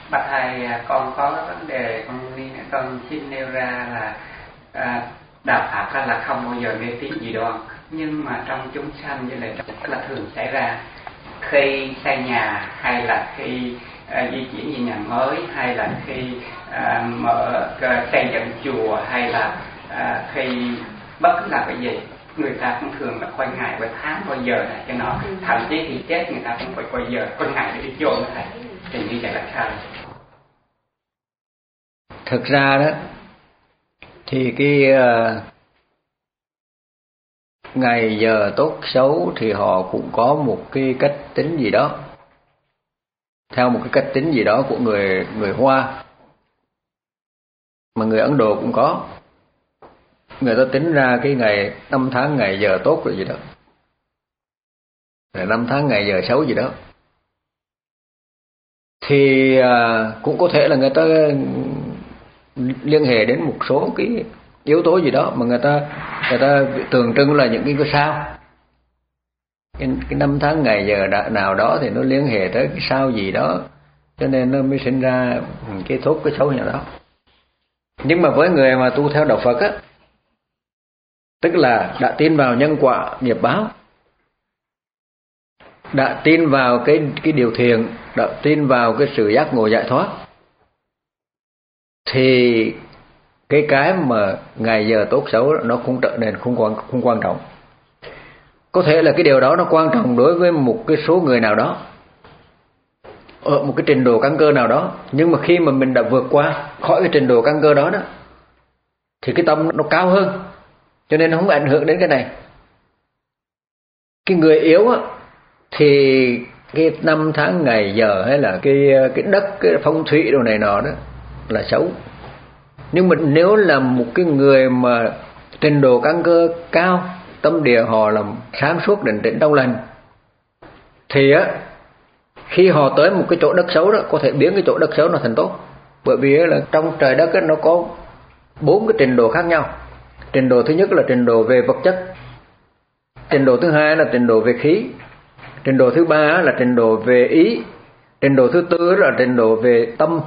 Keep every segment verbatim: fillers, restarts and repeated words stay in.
Bạch thầy, con có cái vấn đề con con xin nêu ra là à, đạo pháp ra là không bao giờ mê tín dị đoan, nhưng mà trong chúng sanh như là rất là thường xảy ra khi xây nhà hay là khi à, di chuyển về nhà mới, hay là khi à, mở à, xây dựng chùa, hay là à, khi bất cứ là cái gì, người ta cũng thường là coi ngày coi tháng coi giờ này cho nó, thậm chí thì chết người ta cũng phải coi giờ coi ngày để đi chôn nó thầy. Thì như vậy là sao? Thực ra đó thì cái uh, ngày giờ tốt xấu thì họ cũng có một cái cách tính gì đó, theo một cái cách tính gì đó của người người Hoa, mà người Ấn Độ cũng có. Người ta tính ra cái ngày năm tháng ngày giờ tốt rồi gì đó, rồi năm tháng ngày giờ xấu gì đó. Thì à, cũng có thể là người ta liên hệ đến một số cái yếu tố gì đó mà người ta người ta tượng trưng là những cái cái sao, cái, cái năm tháng ngày giờ đã, nào đó thì nó liên hệ tới cái sao gì đó, cho nên nó mới sinh ra cái tốt cái xấu như đó. Nhưng mà với người mà tu theo đạo Phật á, tức là đã tin vào nhân quả nghiệp báo, đã tin vào cái cái điều thiện, đã tin vào cái sự giác ngộ giải thoát, thì cái cái mà ngày giờ tốt xấu nó không trở nên không quan không quan trọng. Có thể là cái điều đó nó quan trọng đối với một cái số người nào đó ở một cái trình độ căn cơ nào đó, nhưng mà khi mà mình đã vượt qua khỏi cái trình độ căn cơ đó đó thì cái tâm nó cao hơn, cho nên nó không ảnh hưởng đến cái này. Cái người yếu á thì cái năm tháng ngày giờ hay là cái cái đất, cái phong thủy đồ này nọ đó là xấu. Nhưng mà nếu là một cái người mà trình độ căn cơ cao, tâm địa họ là sáng suốt định tĩnh trong lành, thì á khi họ tới một cái chỗ đất xấu đó, có thể biến cái chỗ đất xấu nó thành tốt. Bởi vì là trong trời đất ấy, nó có bốn cái trình độ khác nhau. Trình độ thứ nhất là trình độ về vật chất, trình độ thứ hai là trình độ về khí, trình độ thứ ba là trình độ về ý, trình độ thứ tư là trình độ về tâm.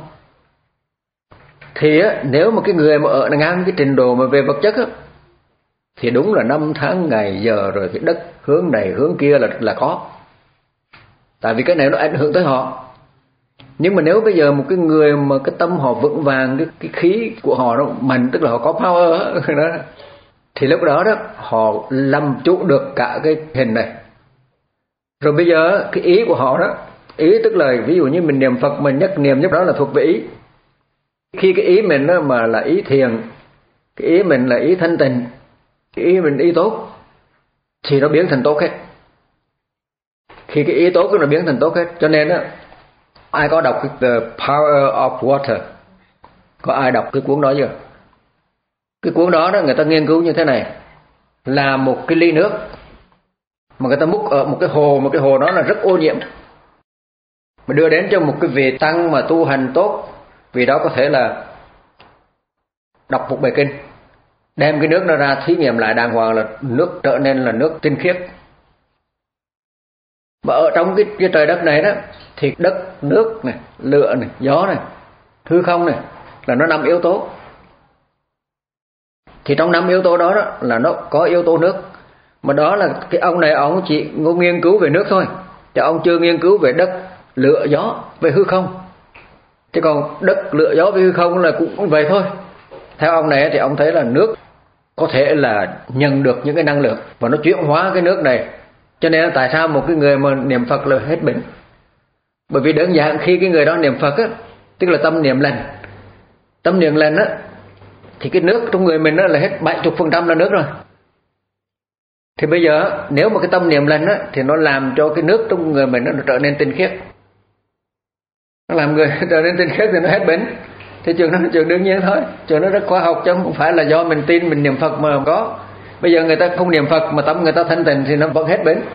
Thì á, nếu mà cái người mà ở ngang cái trình độ mà về vật chất á, thì đúng là năm tháng ngày giờ rồi cái đất hướng này hướng kia là là có. Tại vì cái này nó ảnh hưởng tới họ. Nhưng mà nếu bây giờ một cái người mà cái tâm họ vững vàng, cái, cái khí của họ nó mạnh, tức là họ có power đó, thì lúc đó đó họ làm chủ được cả cái hình này. Rồi bây giờ cái ý của họ đó, ý tức là ví dụ như mình niệm Phật, mình nhất niệm nhất đó là thuộc về ý. Khi cái ý mình đó mà là ý thiền, cái ý mình là ý thanh tịnh, cái ý mình ý tốt, thì nó biến thành tốt hết. Khi cái ý tốt nó biến thành tốt hết. Cho nên đó, ai có đọc The Power of Water? Có ai đọc cái cuốn đó chưa? Cái cuốn đó, đó người ta nghiên cứu như thế này, là một cái ly nước mà người ta múc ở một cái hồ, một cái hồ đó là rất ô nhiễm, mà đưa đến cho một cái vị tăng mà tu hành tốt, vì đó có thể là đọc một bài kinh, đem cái nước nó ra thí nghiệm lại đàng hoàng là nước trở nên là nước tinh khiết. Và ở trong cái, cái trời đất này đó thì đất, nước này, lửa này, gió này, hư không này là nó năm yếu tố. Thì trong năm yếu tố đó, đó là nó có yếu tố nước. Mà đó là cái ông này ông chỉ nghiên cứu về nước thôi, chứ ông chưa nghiên cứu về đất, lửa, gió, về hư không. Chứ còn đất, lửa, gió với hư không là cũng vậy thôi. Theo ông này thì ông thấy là nước có thể là nhận được những cái năng lượng và nó chuyển hóa cái nước này. Cho nên tại sao một cái người mà niệm Phật là hết bệnh? Bởi vì đơn giản khi cái người đó niệm Phật á, tức là tâm niệm lành. Tâm niệm lành á thì cái nước trong người mình đó là hết bảy mươi phần trăm là nước rồi. Thì bây giờ nếu mà cái tâm niệm lành á thì nó làm cho cái nước trong người mình nó trở nên tinh khiết. Nó làm người trở nên tinh khiết thì nó hết bệnh. Thì chuyện đó là chuyện đương nhiên thôi, chuyện nó rất khoa học chứ không phải là do mình tin mình niệm Phật mà không có. Bây giờ người ta không niệm Phật mà tâm người ta thanh tịnh thì nó vẫn hết bệnh.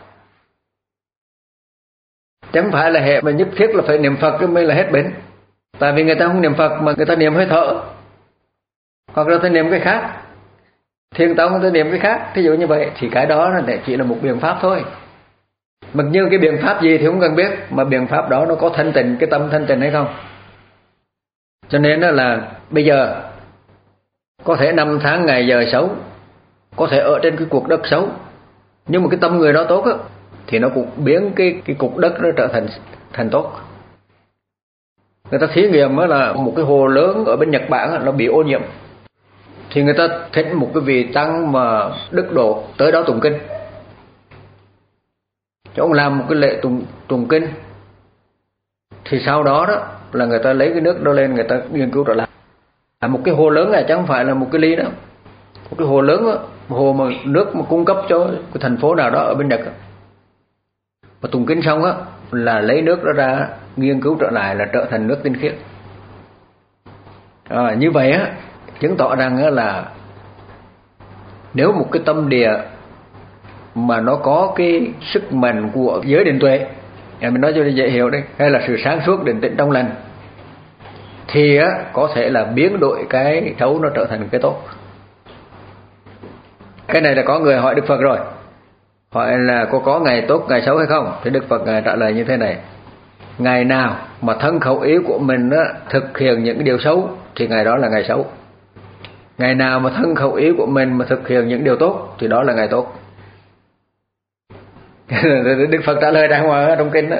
Chứ không phải là hệ mà nhất thiết là phải niệm Phật mới là hết bệnh. Tại vì người ta không niệm Phật mà người ta niệm hơi thở, hoặc là ta niệm cái khác, thiền tông ta niệm cái khác, thí dụ như vậy, thì cái đó là chỉ là một biện pháp thôi. Mặc như cái biện pháp gì thì không cần biết, mà biện pháp đó nó có thanh tịnh, cái tâm thanh tịnh hay không. Cho nên đó là bây giờ có thể năm tháng ngày giờ xấu, có thể ở trên cái cuộc đất xấu, nhưng mà cái tâm người đó tốt á, thì nó cũng biến cái cái cục đất nó trở thành thành tốt. Người ta thí nghiệm đó là một cái hồ lớn ở bên Nhật Bản đó, nó bị ô nhiễm, thì người ta thỉnh một cái vị tăng mà đức độ tới đó tụng kinh, cho ông làm một cái lễ tụng tụng kinh. Thì sau đó đó là người ta lấy cái nước đó lên, người ta nghiên cứu trở lại. À, một cái hồ lớn này chứ không phải là một cái ly nữa, một cái hồ lớn đó, một hồ mà nước mà cung cấp cho cái thành phố nào đó ở bên Nhật đó. Và tụng kinh xong á là lấy nước đó ra nghiên cứu trở lại là trở thành nước tinh khiết. À, như vậy á chứng tỏ rằng á là nếu một cái tâm địa mà nó có cái sức mạnh của giới định tuệ, à, mình nói cho dễ hiểu đấy, hay là sự sáng suốt định tĩnh trong lành, thì á có thể là biến đổi cái xấu nó trở thành cái tốt. Cái này là có người hỏi Đức Phật rồi, hỏi là có có ngày tốt ngày xấu hay không, thì Đức Phật ngài trả lời như thế này: ngày nào mà thân khẩu ý của mình á, thực hiện những điều xấu thì ngày đó là ngày xấu. Ngày nào mà thân khẩu ý của mình mà thực hiện những điều tốt thì đó là ngày tốt. Đức Phật trả lời đàng hoàng trong kinh đó.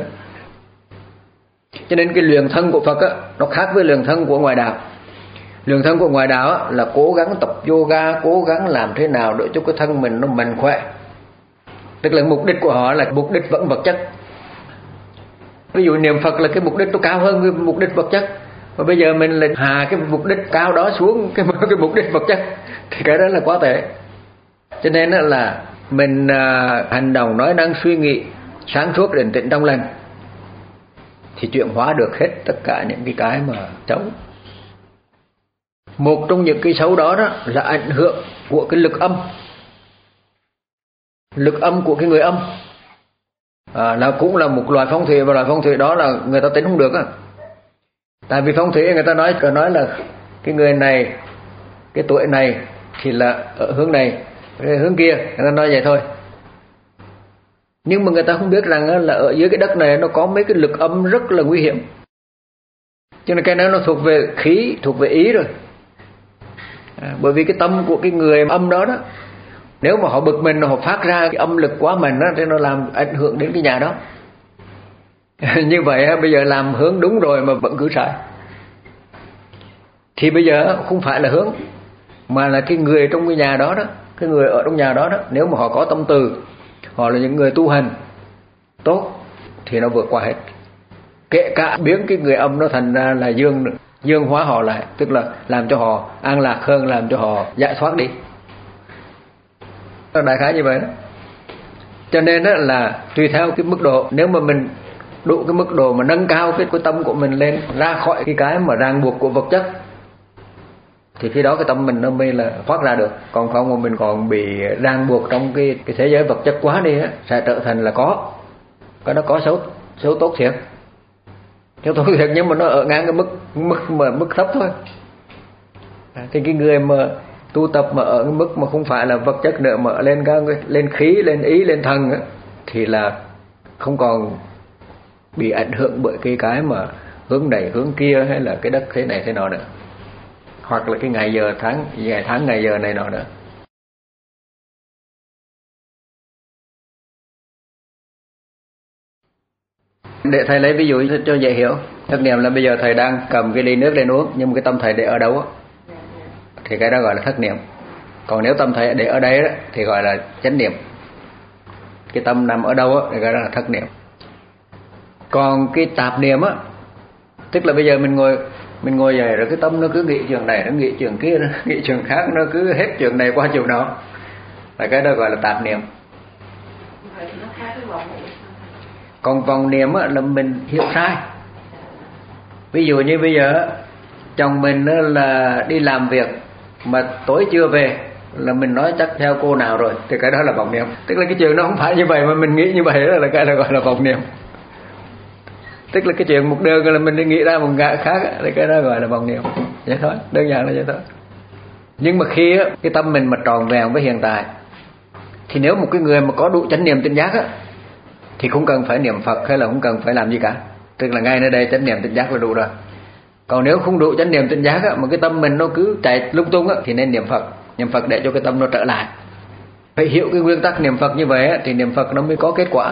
Cho nên cái luyện thân của Phật á, nó khác với luyện thân của ngoại đạo. Luyện thân của ngoại đạo á, là cố gắng tập yoga, cố gắng làm thế nào để cho cái thân mình nó mạnh khỏe. Tức là mục đích của họ là mục đích vẫn vật chất. Ví dụ niệm Phật là cái mục đích nó cao hơn cái mục đích vật chất, và bây giờ mình lại hạ cái mục đích cao đó xuống cái, cái mục đích vật chất, thì cái đó là quá tệ. Cho nên là mình à, hành động nói năng suy nghĩ sáng suốt định tĩnh trong lành thì chuyển hóa được hết tất cả những cái cái mà xấu. Một trong những cái xấu đó, đó là ảnh hưởng của cái lực âm. Lực âm của cái người âm à, là cũng là một loại phong thủy, và loại phong thủy đó là người ta tính không được á. Tại vì phong thủy người ta nói nói là cái người này, cái tuổi này thì là ở hướng này, hướng kia, người ta nói vậy thôi. Nhưng mà người ta không biết rằng là ở dưới cái đất này nó có mấy cái lực âm rất là nguy hiểm. Cho nên cái đó nó thuộc về khí, thuộc về ý rồi. À, bởi vì cái tâm của cái người âm đó đó, nếu mà họ bực mình, họ phát ra cái âm lực quá mạnh đó, thì nó làm ảnh hưởng đến cái nhà đó. Như vậy bây giờ làm hướng đúng rồi mà vẫn cứ sai, thì bây giờ không phải là hướng, mà là cái người trong cái nhà đó đó, cái người ở trong nhà đó đó, nếu mà họ có tâm từ, họ là những người tu hành tốt thì nó vượt qua hết. Kể cả biến cái người âm nó thành ra là dương, dương hóa họ lại, tức là làm cho họ an lạc hơn, làm cho họ giải thoát đi. Đại khái như vậy đó. Cho nên đó là tùy theo cái mức độ, nếu mà mình đủ cái mức độ mà nâng cao cái, cái tâm của mình lên, ra khỏi cái cái mà ràng buộc của vật chất, thì khi đó cái tâm mình nó mới là thoát ra được. Còn không mà mình còn bị ràng buộc trong cái, cái thế giới vật chất quá đi á, sẽ trở thành là có cái nó có xấu xấu tốt thiệt, xấu tốt thiệt, nhưng mà nó ở ngang cái mức mức mà mức thấp thôi. À, thì cái người mà tu tập mà ở cái mức mà không phải là vật chất nữa, mà lên các lên khí, lên ý, lên thần á, thì là không còn bị ảnh hưởng bởi cái cái mà hướng này hướng kia, hay là cái đất thế này thế nọ nữa, hoặc là cái ngày giờ tháng ngày tháng ngày giờ này nọ nữa. Để thầy lấy ví dụ cho dễ hiểu. Thất niệm là bây giờ thầy đang cầm cái ly nước lên uống, nhưng mà cái tâm thầy để ở đâu á, thì cái đó gọi là thất niệm. Còn nếu tâm thầy để ở đây đó, thì gọi là chánh niệm. Cái tâm nằm ở đâu á, thì cái đó là thất niệm. Còn cái tạp niệm á, tức là bây giờ mình ngồi mình ngồi dậy rồi cái tâm nó cứ nghĩ chuyện này, nó nghĩ chuyện kia, nó nghĩ chuyện khác, nó cứ hết chuyện này qua chuyện đó, là cái đó gọi là tạp niệm. Còn vọng niệm á, là mình hiểu sai. Ví dụ như bây giờ chồng mình là đi làm việc mà tối chưa về, là mình nói chắc theo cô nào rồi, thì cái đó là vọng niệm. Tức là cái chuyện nó không phải như vậy mà mình nghĩ như vậy, đó là cái đó gọi là vọng niệm. Tức là cái chuyện một đường là mình đi nghĩ ra một ngã khác, thì cái đó gọi là vọng niệm. Vậy thôi, đơn giản là vậy thôi. Nhưng mà khi á, cái tâm mình mà tròn vẹn với hiện tại, thì nếu một cái người mà có đủ chánh niệm tỉnh giác á, thì không cần phải niệm Phật hay là không cần phải làm gì cả. Tức là ngay nơi đây chánh niệm tỉnh giác là đủ rồi. Còn nếu không đủ chánh niệm tỉnh giác á, mà cái tâm mình nó cứ chạy lung tung á, thì nên niệm Phật. Niệm Phật để cho cái tâm nó trở lại. Phải hiểu cái nguyên tắc niệm Phật như vậy á, thì niệm Phật nó mới có kết quả.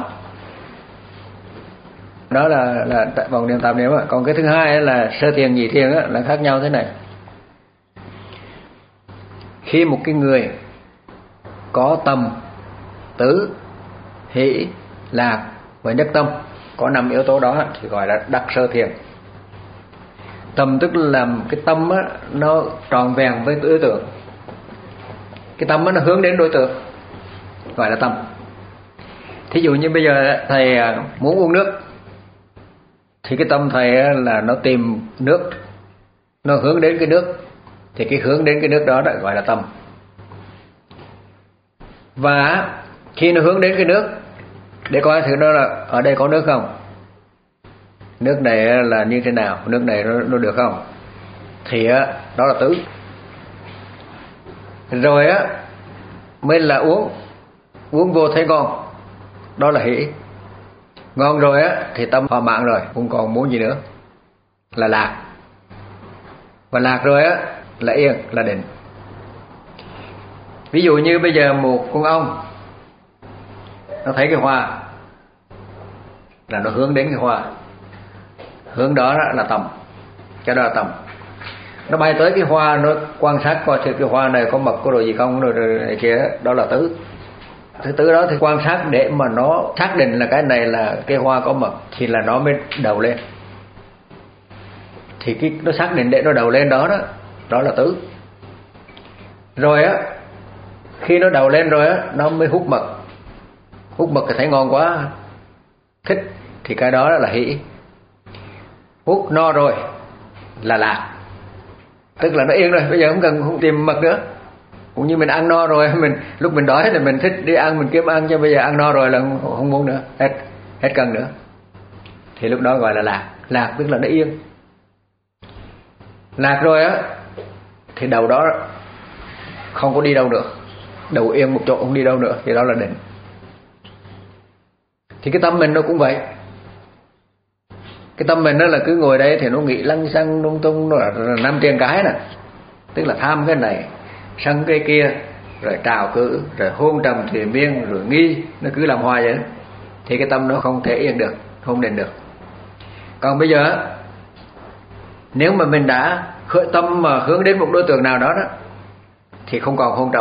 Đó là là vòng niệm tạp niệm á. Còn cái thứ hai là sơ thiền nhị thiền á, là khác nhau thế này. Khi một cái người có tâm, tứ, hỷ, lạc và nhất tâm, có năm yếu tố đó thì gọi là đắc sơ thiền. Tâm tức là cái tâm á, nó tròn vẹn với đối tượng. Cái tâm á, nó hướng đến đối tượng, gọi là tâm. Thí dụ như bây giờ thầy muốn uống nước, thì cái tâm thầy là nó tìm nước, nó hướng đến cái nước, thì cái hướng đến cái nước đó lại gọi là tâm. Và khi nó hướng đến cái nước, để coi thử nó là ở đây có nước không, nước này là như thế nào, nước này nó, nó được không, thì đó là tứ. Rồi á mới là uống, uống vô thấy ngon, đó là hỷ. Ngon rồi á thì tâm thỏa mãn rồi, không còn muốn gì nữa, là lạc. Và lạc rồi á là yên, là định. Ví dụ như bây giờ một con ong, nó thấy cái hoa là nó hướng đến cái hoa, hướng đó là tâm, cái đó là tâm. Nó bay tới cái hoa, nó quan sát coi thử cái hoa này có mật có đồ gì không, rồi, rồi này kia, đó là tứ. Thứ tứ đó thì quan sát để mà nó xác định là cái này là cái hoa có mật, thì là nó mới đầu lên. Thì cái nó xác định để nó đầu lên đó đó, đó là tứ. Rồi á, khi nó đầu lên rồi á, nó mới hút mật. Hút mật thì thấy ngon quá, thích, thì cái đó là hỷ. Hút no rồi là lạc, tức là nó yên rồi, bây giờ không cần không tìm mật nữa. Cũng như mình ăn no rồi, mình lúc mình đói thì mình thích đi ăn, mình kiếm ăn, cho bây giờ ăn no rồi là không, không muốn nữa, hết hết cần nữa. Thì lúc đó gọi là lạc. Lạc tức là nó yên. Lạc rồi á thì đầu đó không có đi đâu nữa, đầu yên một chỗ không đi đâu nữa, thì đó là định. Thì cái tâm mình nó cũng vậy. Cái tâm mình nó là cứ ngồi đây thì nó nghĩ lăng xăng lung tung, nó là năm tiền cái nè, tức là tham cái này, sân cái kia, rồi trào cử, rồi hôn trầm thuyền miên, rồi nghi, nó cứ làm hoài vậy. Thì cái tâm nó không thể yên được, không định được. Còn bây giờ nếu mà mình đã khởi tâm mà hướng đến một đối tượng nào đó, đó thì không còn hôn trầm.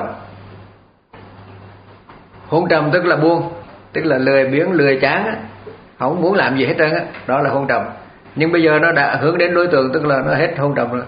Hôn trầm tức là buông, tức là lười biếng, lười chán á, không muốn làm gì hết trơn á, đó là hôn trầm. Nhưng bây giờ nó đã hướng đến đối tượng, tức là nó hết hôn trầm rồi.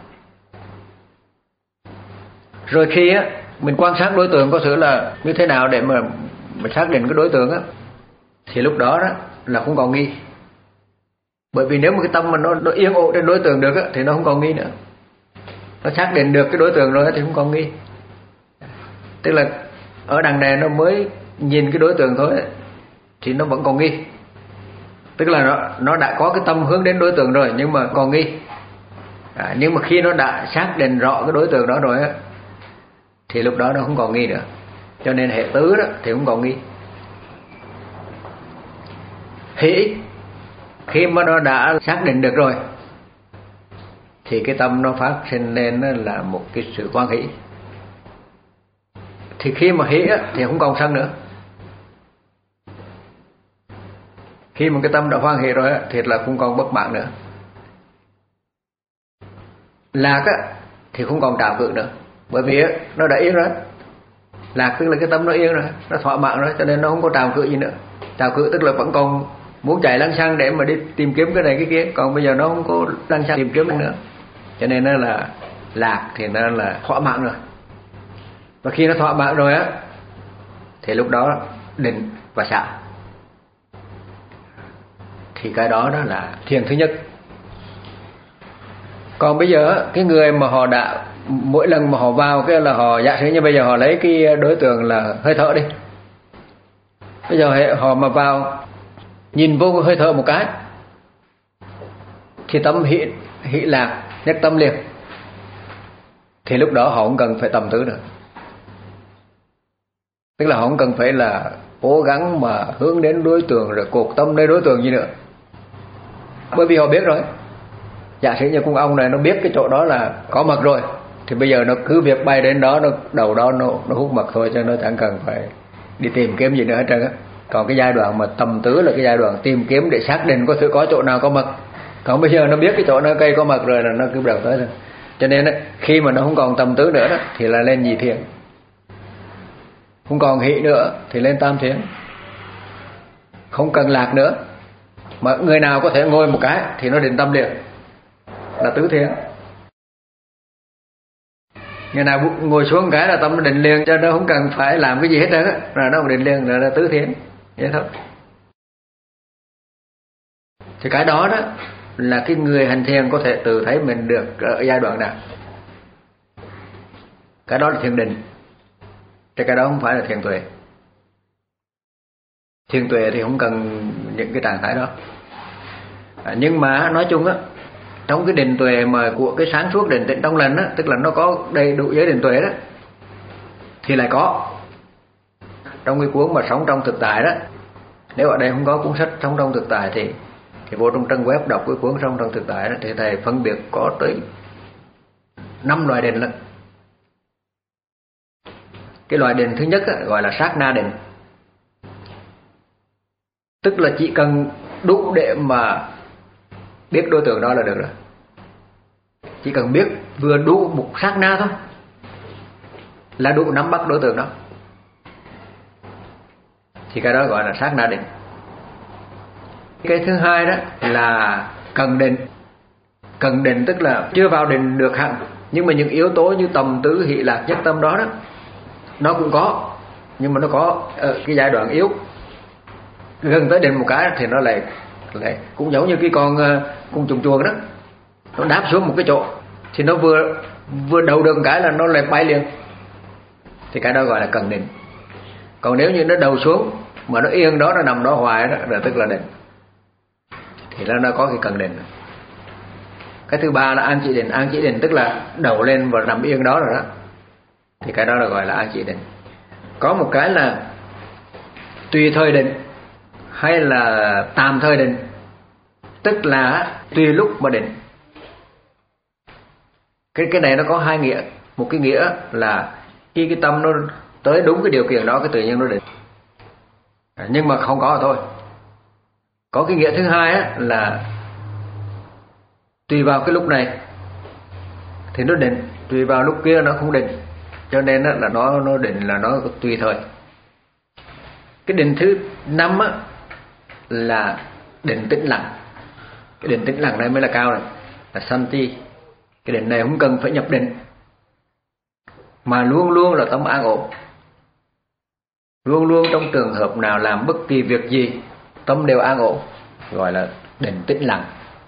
Rồi khi á mình quan sát đối tượng có sự là như thế nào để mà mình xác định cái đối tượng á, thì lúc đó đó là không còn nghi. Bởi vì nếu mà cái tâm mà nó, nó yên ổn trên đối tượng được á, thì nó không còn nghi nữa. Nó xác định được cái đối tượng rồi thì không còn nghi. Tức là ở đằng này nó mới nhìn cái đối tượng thôi thì nó vẫn còn nghi. Tức là nó, nó đã có cái tâm hướng đến đối tượng rồi nhưng mà còn nghi. À, nhưng mà khi nó đã xác định rõ cái đối tượng đó rồi á, thì lúc đó nó không còn nghi nữa. Cho nên hệ tứ đó thì không còn nghi. Hỷ, khi mà nó đã xác định được rồi thì cái tâm nó phát sinh lên là một cái sự hoan hỷ. Thì khi mà hỷ á, thì không còn sân nữa. Khi mà cái tâm đã hoan hỷ rồi á, thì là không còn bất mãn nữa. Lạc á, thì không còn trào cự nữa. Bởi vì á, nó đã yên rồi. Lạc tức là cái tâm nó yên rồi, nó thỏa mãn rồi, cho nên nó không có trào cự gì nữa. Trào cự tức là vẫn còn muốn chạy lăng xăng để mà đi tìm kiếm cái này cái kia, còn bây giờ nó không có lăng xăng tìm kiếm nữa. Cho nên nó là lạc thì nó là thỏa mãn rồi. Và khi nó thỏa mãn rồi á, thì lúc đó định và xả. Thì cái đó đó là thiền thứ nhất. Còn bây giờ cái người mà họ đã mỗi lần mà họ vào cái là họ giả sử như bây giờ họ lấy cái đối tượng là hơi thở đi. Bây giờ họ mà vào nhìn vô hơi thở một cái thì tâm hỷ, hỷ lạc nhất tâm liền. Thì lúc đó họ không cần phải tầm tứ nữa. Tức là họ không cần phải là cố gắng mà hướng đến đối tượng rồi cột tâm đến đối tượng gì nữa. Bởi vì họ biết rồi. Giả sử như con ong này nó biết cái chỗ đó là có mật rồi, thì bây giờ nó cứ việc bay đến đó, nó đầu đó nó, nó hút mật thôi, cho nó chẳng cần phải đi tìm kiếm gì nữa hết trơn á. Còn cái giai đoạn mà tầm tứ là cái giai đoạn tìm kiếm để xác định có sự có chỗ nào có mật. Còn bây giờ nó biết cái chỗ nơi cây có mật rồi là nó cứ đầu tới thôi. Cho nên đó, khi mà nó không còn tầm tứ nữa đó, thì là lên nhị thiền. Không còn hỷ nữa thì lên tam thiền. Không cần lạc nữa, mà người nào có thể ngồi một cái thì nó định tâm liền, là tứ thiền. Người nào ngồi xuống một cái là tâm nó định liền, cho nó không cần phải làm cái gì hết đó, là nó định liền, là, là tứ thiền. Vậy thôi. Thì cái đó đó là cái người hành thiền có thể tự thấy mình được ở giai đoạn nào. Cái đó là thiền định, thì cái đó không phải là thiền tuệ. Thiền tuệ thì không cần những cái trạng thái đó. À, nhưng mà nói chung á, trong cái định tuệ mà của cái sáng suốt định tĩnh trong lành á, tức là nó có đầy đủ giới định tuệ đó, thì lại có trong cái cuốn mà Sống Trong Thực Tại đó. Nếu ở đây không có cuốn sách Sống Trong Thực Tại thì thì vô trong trang web đọc cái cuốn Sống Trong Thực Tại đó, thì thầy phân biệt có tới năm loại định lận. Cái loại định thứ nhất á, gọi là sát na định, tức là chỉ cần đủ để mà biết đối tượng đó là được rồi. Chỉ cần biết vừa đủ một sát na thôi là đủ nắm bắt đối tượng đó, thì cái đó gọi là sát na định. Cái thứ hai đó là cần định. Cần định tức là chưa vào định được hẳn, nhưng mà những yếu tố như tầm tứ hỷ lạc nhất tâm đó đó nó cũng có, nhưng mà nó có ở cái giai đoạn yếu. Gần tới định một cái thì nó lại, lại cũng giống như cái con con chuồn chuồn đó, nó đáp xuống một cái chỗ thì nó vừa vừa đầu được một cái là nó lại bay liền, thì cái đó gọi là cần định. Còn nếu như nó đầu xuống mà nó yên đó, nó nằm đó hoài đó, là tức là định, thì nó nó có cái cần định. Cái thứ ba là an chỉ định. An chỉ định tức là đầu lên và nằm yên đó rồi đó, thì cái đó là gọi là an chỉ định. Có một cái là tùy thời định hay là tạm thời định, tức là tùy lúc mà định. Cái cái này nó có hai nghĩa. Một cái nghĩa là khi cái tâm nó tới đúng cái điều kiện đó, cái tự nhiên nó định, nhưng mà không có thôi. Có cái nghĩa thứ hai á, là tùy vào cái lúc này thì nó định, tùy vào lúc kia nó không định, cho nên á, là nó nó định là nó tùy thời. Cái định thứ năm á, là định tĩnh lặng. Cái định tĩnh lặng này mới là cao này, là santi. Cái định này không cần phải nhập định, mà luôn luôn là tâm an ổn. Luôn luôn trong trường hợp nào làm bất kỳ việc gì tâm đều an ổn, gọi là định tĩnh lặng.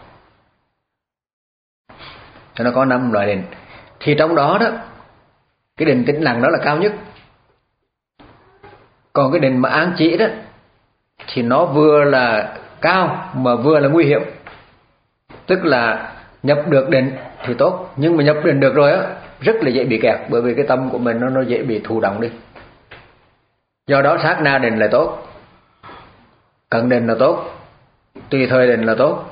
Cho nó có năm loại định. Thì trong đó đó, cái định tĩnh lặng đó là cao nhất. Còn cái định mà an chỉ đó thì nó vừa là cao mà vừa là nguy hiểm. Tức là nhập được định thì tốt, nhưng mà nhập định được rồi á, rất là dễ bị kẹt, bởi vì cái tâm của mình nó nó dễ bị thụ động đi. Do đó sát na định là tốt, cận định là tốt, tùy thời định là tốt.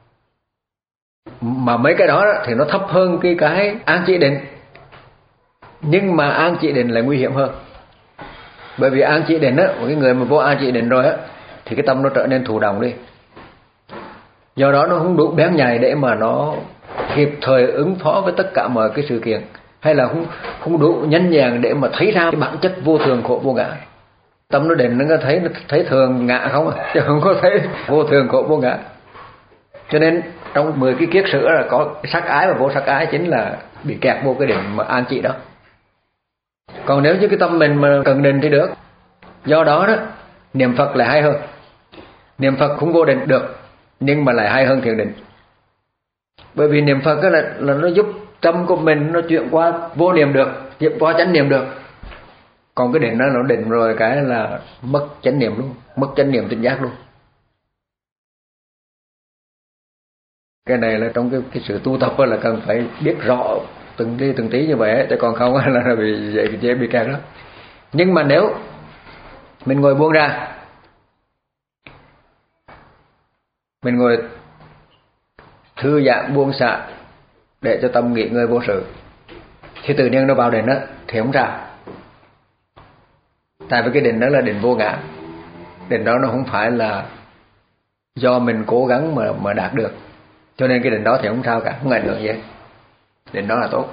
Mà mấy cái đó, đó thì nó thấp hơn cái cái an chỉ định, nhưng mà an chỉ định lại nguy hiểm hơn. Bởi vì an chỉ định á, một cái người mà vô an chỉ định rồi á, thì cái tâm nó trở nên thụ động đi. Do đó nó không đủ bén nhạy để mà nó kịp thời ứng phó với tất cả mọi cái sự kiện, hay là không không đủ nhanh nhàng để mà thấy ra cái bản chất vô thường khổ vô ngã. Tâm nó định nó có thấy nó thấy thường ngã không à, chứ không có thấy vô thường khổ vô ngã. Cho nên trong mười cái kiết sử là có sắc ái và vô sắc ái, chính là bị kẹt vô cái định mà an trị đó. Còn nếu như cái tâm mình mà cần định thì được. Do đó đó, niệm Phật lại hay hơn. Niệm Phật cũng vô định được, nhưng mà lại hay hơn thiền định. Bởi vì niệm Phật là, là nó giúp tâm của mình nó chuyển qua vô niệm được, chuyển qua chánh niệm được. Còn cái định đó nó định rồi cái là mất chánh niệm luôn, mất chánh niệm tỉnh giác luôn. Cái này là trong cái, cái sự tu tập là cần phải biết rõ từng tí từng tí như vậy, chứ còn không là bị dễ, dễ bị kẹt đó. Nhưng mà nếu mình ngồi buông ra, mình ngồi thư giãn buông xả để cho tâm nghỉ ngơi vô sự, thì tự nhiên nó vào định đó thì không sao. Tại vì cái định đó là định vô ngã, định đó nó không phải là do mình cố gắng mà mà đạt được, cho nên cái định đó thì không sao cả, không ảnh hưởng gì hết. Định đó là tốt.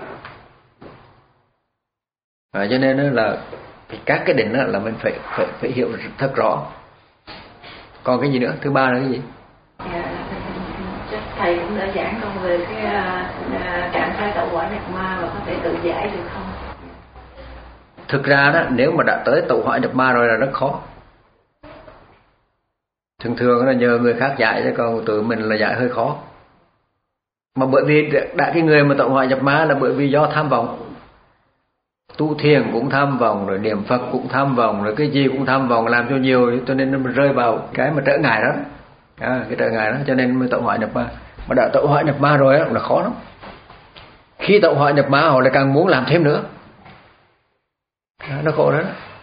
À, cho nên là các cái định đó là mình phải phải phải hiểu thật rõ. Còn cái gì nữa? Thứ ba là cái gì? Chắc thầy cũng đã giảng con về cái uh, trạng thái tẩu hỏa nhập ma, và có thể tự giải được không? Thực ra đó, nếu mà đã tới tẩu hỏa nhập ma rồi là rất khó. Thường thường là nhờ người khác giải, chứ còn tự mình là giải hơi khó. Mà bởi vì đã cái người mà tẩu hỏa nhập ma là bởi vì do tham vọng. Tu thiền cũng tham vọng, rồi niệm Phật cũng tham vọng, rồi cái gì cũng tham vọng, làm cho nhiều, cho nên nó rơi vào cái mà trở ngại đó. À, cái trở ngại đó, cho nên mới tẩu hỏa nhập ma. Mà đã tẩu hỏa nhập ma rồi đó, là khó lắm. Khi tẩu hỏa nhập ma họ lại càng muốn làm thêm nữa. À, nó khổ đó.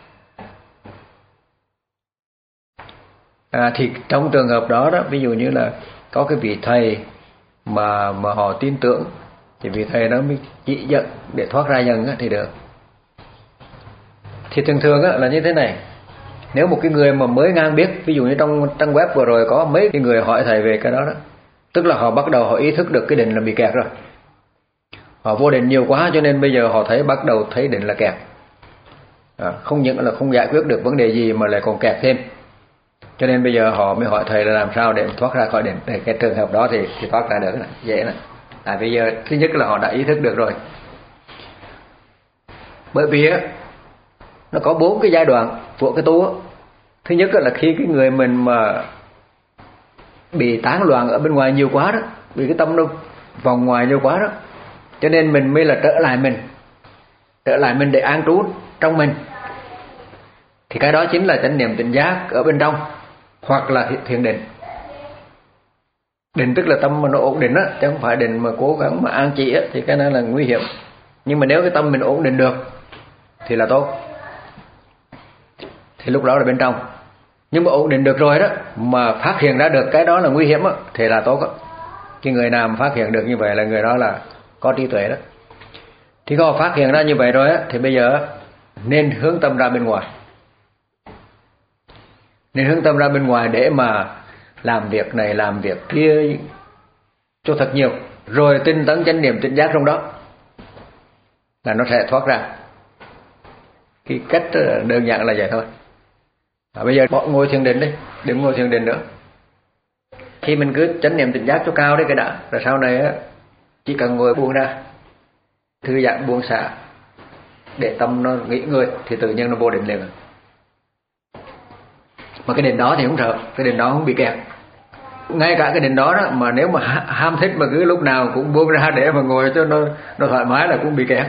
À, thì trong trường hợp đó đó, ví dụ như là có cái vị thầy mà mà họ tin tưởng, thì vị thầy đó mới chỉ dẫn để thoát ra dần thì được. Thì thường thường là như thế này, nếu một cái người mà mới ngang biết, ví dụ như trong trang web vừa rồi có mấy cái người hỏi thầy về cái đó đó, tức là họ bắt đầu họ ý thức được cái định là bị kẹt rồi, họ vô định nhiều quá, cho nên bây giờ họ thấy bắt đầu thấy định là kẹt. À, không những là không giải quyết được vấn đề gì mà lại còn kẹt thêm, cho nên bây giờ họ mới hỏi thầy là làm sao để thoát ra khỏi định. Để cái trường hợp đó thì, thì thoát ra được này, dễ này. Tại bây giờ thứ nhất là họ đã ý thức được rồi. Bởi vì á, nó có bốn cái giai đoạn của cái tu á. Thứ nhất là khi cái người mình mà bị tán loạn ở bên ngoài nhiều quá đó, vì cái tâm nó vòng ngoài nhiều quá đó, cho nên mình mới là trở lại mình, trở lại mình để an trú trong mình. Thì cái đó chính là chánh niệm tỉnh giác ở bên trong, hoặc là thiền định. Định tức là tâm mà nó ổn định á, chứ không phải định mà cố gắng mà an trị á, thì cái đó là nguy hiểm. Nhưng mà nếu cái tâm mình ổn định được thì là tốt, thì lúc đó là bên trong. Nhưng mà ổn định được rồi đó, mà phát hiện ra được cái đó là nguy hiểm á, thì là tốt á. Cái người nào mà phát hiện được như vậy là người đó là có trí tuệ đó. Thì có phát hiện ra như vậy rồi á, thì bây giờ nên hướng tâm ra bên ngoài, nên hướng tâm ra bên ngoài để mà làm việc này làm việc kia cho thật nhiều, rồi tinh tấn chánh niệm tỉnh giác trong đó là nó sẽ thoát ra. Cái cách đơn giản là vậy thôi. À, bây giờ bỏ ngồi thiền định đi, đừng ngồi thiền định nữa. Khi mình cứ chánh niệm tỉnh giác cho cao đấy cái đã, rồi sau này á chỉ cần ngồi buông ra, thư giãn buông xả để tâm nó nghỉ ngơi, thì tự nhiên nó vô định liền. Mà cái định đó thì không sợ, cái định đó không bị kẹt. Ngay cả cái định đó đó mà nếu mà ham thích mà cứ lúc nào cũng buông ra để mà ngồi cho nó nó thoải mái là cũng bị kẹt.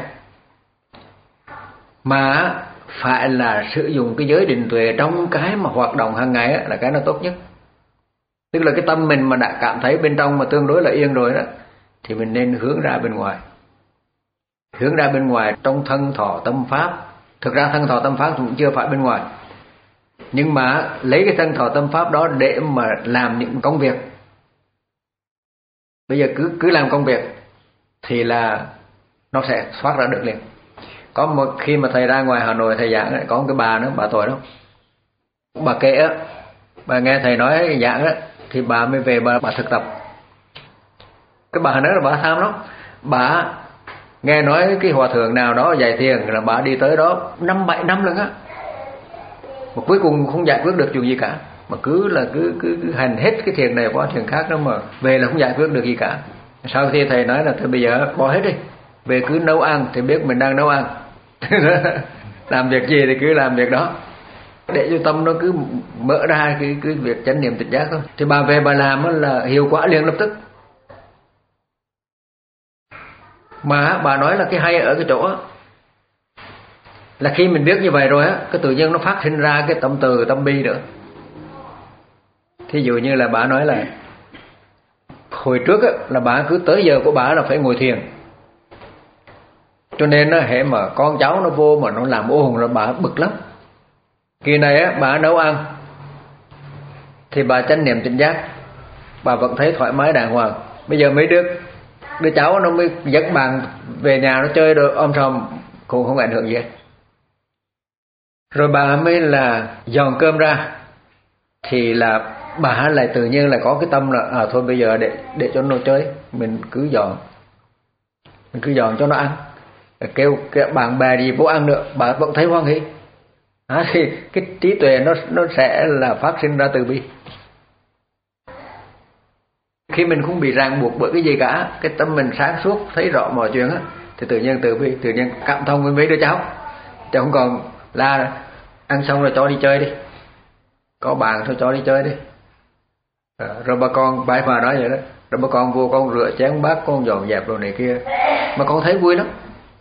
Mà phải là sử dụng cái giới định tuệ trong cái mà hoạt động hàng ngày á, là cái nó tốt nhất. Tức là cái tâm mình mà đã cảm thấy bên trong mà tương đối là yên rồi đó, thì mình nên hướng ra bên ngoài. Hướng ra bên ngoài trong thân thọ tâm pháp. Thực ra thân thọ tâm pháp cũng chưa phải bên ngoài, nhưng mà lấy cái thân thọ tâm pháp đó để mà làm những công việc. Bây giờ cứ cứ làm công việc thì là nó sẽ thoát ra được liền. Có một khi mà thầy ra ngoài Hà Nội thầy giảng, có một cái bà nữa, bà tuổi đó, bà kể á, bà nghe thầy nói giảng á, thì bà mới về bà, bà thực tập. Cái bà nói là bà tham lắm, bà nghe nói cái hòa thượng nào đó dạy thiền là bà đi tới đó năm bảy năm lần á, mà cuối cùng không giải quyết được chuyện gì cả, mà cứ là cứ cứ, cứ hành hết cái thiền này qua thiền khác đó, mà về là không giải quyết được gì cả. Sau khi thầy nói là thôi bây giờ bỏ hết đi, về cứ nấu ăn thì biết mình đang nấu ăn. Làm việc gì thì cứ làm việc đó, để cho tâm nó cứ mở ra cái, cái việc chánh niệm tỉnh giác thôi. Thì bà về bà làm là hiệu quả liền lập tức. Mà bà nói là cái hay ở cái chỗ đó, là khi mình biết như vậy rồi á, cái tự nhiên nó phát sinh ra cái tâm từ tâm bi nữa. Thí dụ như là bà nói là hồi trước á, là bà cứ tới giờ của bà là phải ngồi thiền, cho nên á, hệ mà con cháu nó vô mà nó làm ồn rồi bà bực lắm. Kỳ này á, bà nấu ăn thì bà chánh niệm tỉnh giác, bà vẫn thấy thoải mái đàng hoàng. Bây giờ mấy đứa đứa cháu nó mới dẫn bạn về nhà nó chơi rồi om sòm cũng không ảnh hưởng gì hết. Rồi bà mới là dọn cơm ra thì là bà lại tự nhiên là có cái tâm là à thôi bây giờ để để cho nó chơi, mình cứ dọn mình cứ dọn cho nó ăn, kêu, kêu bạn bè gì vô ăn nữa bà vẫn thấy hoan hỉ. À, thì cái trí tuệ nó nó sẽ là phát sinh ra từ bi. Khi mình không bị ràng buộc bởi cái gì cả, cái tâm mình sáng suốt thấy rõ mọi chuyện á, thì tự nhiên từ bi, tự nhiên cảm thông với mấy đứa cháu, chứ không còn la ăn xong rồi cho đi chơi đi, có bạn thôi cho đi chơi đi. À, rồi bà con bái bà nói vậy đó, rồi bà con vô con rửa chén bát, con dọn dẹp đồ này kia, mà con thấy vui lắm.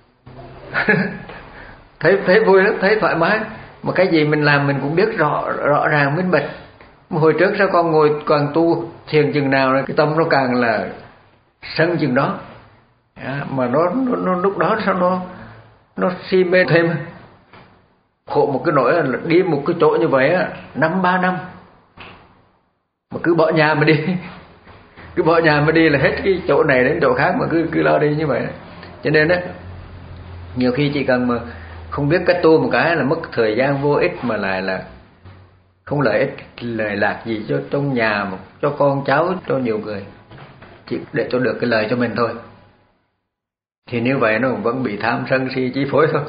thấy thấy vui lắm, thấy thoải mái, mà cái gì mình làm mình cũng biết rõ rõ ràng minh bạch. Hồi trước sao con ngồi càng tu thiền chừng nào rồi cái tâm nó càng là sân chừng đó, à, mà nó, nó, nó lúc đó sao nó nó si mê thêm. Khổ một cái nỗi là đi một cái chỗ như vậy á, năm ba năm mà cứ bỏ nhà mà đi, cứ bỏ nhà mà đi là hết cái chỗ này đến chỗ khác mà cứ cứ lo đi như vậy. Cho nên á, nhiều khi chỉ cần mà không biết cách tu một cái là mất thời gian vô ích, mà lại là không lợi ích lợi lạc gì cho trong nhà, cho con cháu, cho nhiều người, chỉ để cho được cái lời cho mình thôi. Thì như vậy nó vẫn bị tham sân si chi phối thôi.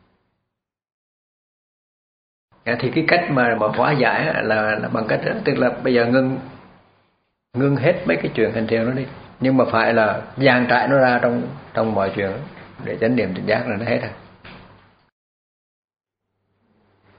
Thì cái cách mà mà hóa giải là, là bằng cách đó, tức là bây giờ ngưng ngưng hết mấy cái chuyện hành thiền nó đi, nhưng mà phải là dàn trải nó ra trong trong mọi chuyện để chánh niệm tỉnh giác là nó hết rồi.